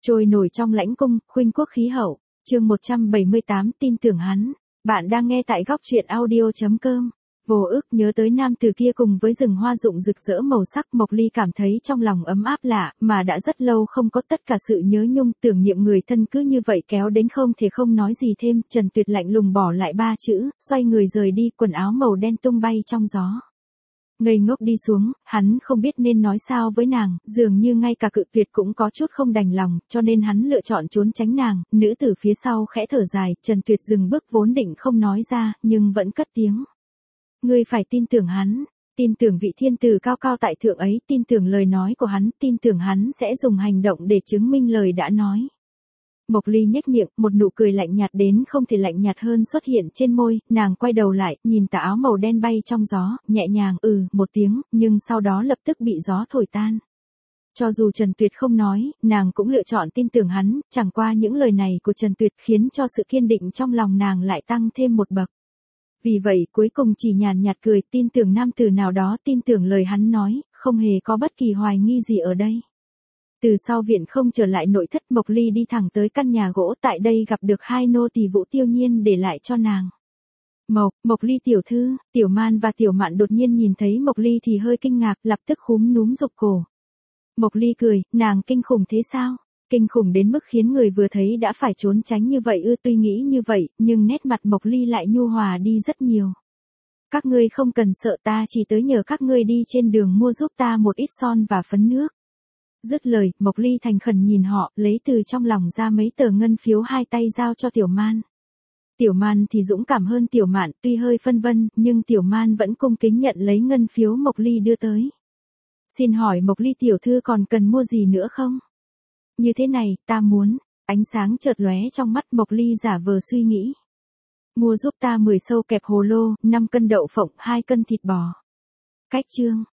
Trôi nổi trong lãnh cung, khuynh quốc khí hậu. Chương 178 tin tưởng hắn. Bạn đang nghe tại góc truyện audio.com. Vô ức nhớ tới nam từ kia cùng với rừng hoa rụng rực rỡ màu sắc, Mộc Ly cảm thấy trong lòng ấm áp lạ, mà đã rất lâu không có tất cả sự nhớ nhung, tưởng niệm người thân cứ như vậy kéo đến không thể không nói gì thêm. Trần Tuyệt lạnh lùng bỏ lại 3 chữ, xoay người rời đi, quần áo màu đen tung bay trong gió. Ngây ngốc đi xuống, hắn không biết nên nói sao với nàng, dường như ngay cả cự tuyệt cũng có chút không đành lòng, cho nên hắn lựa chọn trốn tránh nàng. Nữ tử phía sau khẽ thở dài, Trần Tuyệt dừng bước vốn định không nói ra, nhưng vẫn cất tiếng. Ngươi phải tin tưởng hắn, tin tưởng vị thiên tử cao cao tại thượng ấy, tin tưởng lời nói của hắn, tin tưởng hắn sẽ dùng hành động để chứng minh lời đã nói. Mộc Ly nhếch miệng, một nụ cười lạnh nhạt đến không thể lạnh nhạt hơn xuất hiện trên môi, nàng quay đầu lại, nhìn tà áo màu đen bay trong gió, nhẹ nhàng một tiếng, nhưng sau đó lập tức bị gió thổi tan. Cho dù Trần Tuyệt không nói, nàng cũng lựa chọn tin tưởng hắn, chẳng qua những lời này của Trần Tuyệt khiến cho sự kiên định trong lòng nàng lại tăng thêm một bậc. Vì vậy cuối cùng chỉ nhàn nhạt cười, tin tưởng nam tử nào đó, tin tưởng lời hắn nói, không hề có bất kỳ hoài nghi gì ở đây. Từ sau viện không trở lại nội thất, Mộc Ly đi thẳng tới căn nhà gỗ, tại đây gặp được 2 nô tỳ Vũ Tiêu Nhiên để lại cho nàng. Mộc Ly tiểu thư. Tiểu Man và Tiểu Mạn đột nhiên nhìn thấy Mộc Ly thì hơi kinh ngạc, lập tức khúm núm rụt cổ. Mộc Ly cười, nàng kinh khủng thế sao? Kinh khủng đến mức khiến người vừa thấy đã phải trốn tránh như vậy ư? Tuy nghĩ như vậy, nhưng nét mặt Mộc Ly lại nhu hòa đi rất nhiều. Các ngươi không cần sợ, ta chỉ tới nhờ các ngươi đi trên đường mua giúp ta một ít son và phấn nước. Dứt lời, Mộc Ly thành khẩn nhìn họ, lấy từ trong lòng ra mấy tờ ngân phiếu, hai tay giao cho Tiểu Man. Tiểu Man thì dũng cảm hơn Tiểu Mạn, tuy hơi phân vân, nhưng Tiểu Man vẫn cung kính nhận lấy ngân phiếu Mộc Ly đưa tới. Xin hỏi Mộc Ly tiểu thư còn cần mua gì nữa không? Như thế này, ta muốn. Ánh sáng chợt lóe trong mắt Mộc Ly, giả vờ suy nghĩ. Mua giúp ta 10 sâu kẹp hồ lô, 5 cân đậu phộng, 2 cân thịt bò. Cách chương.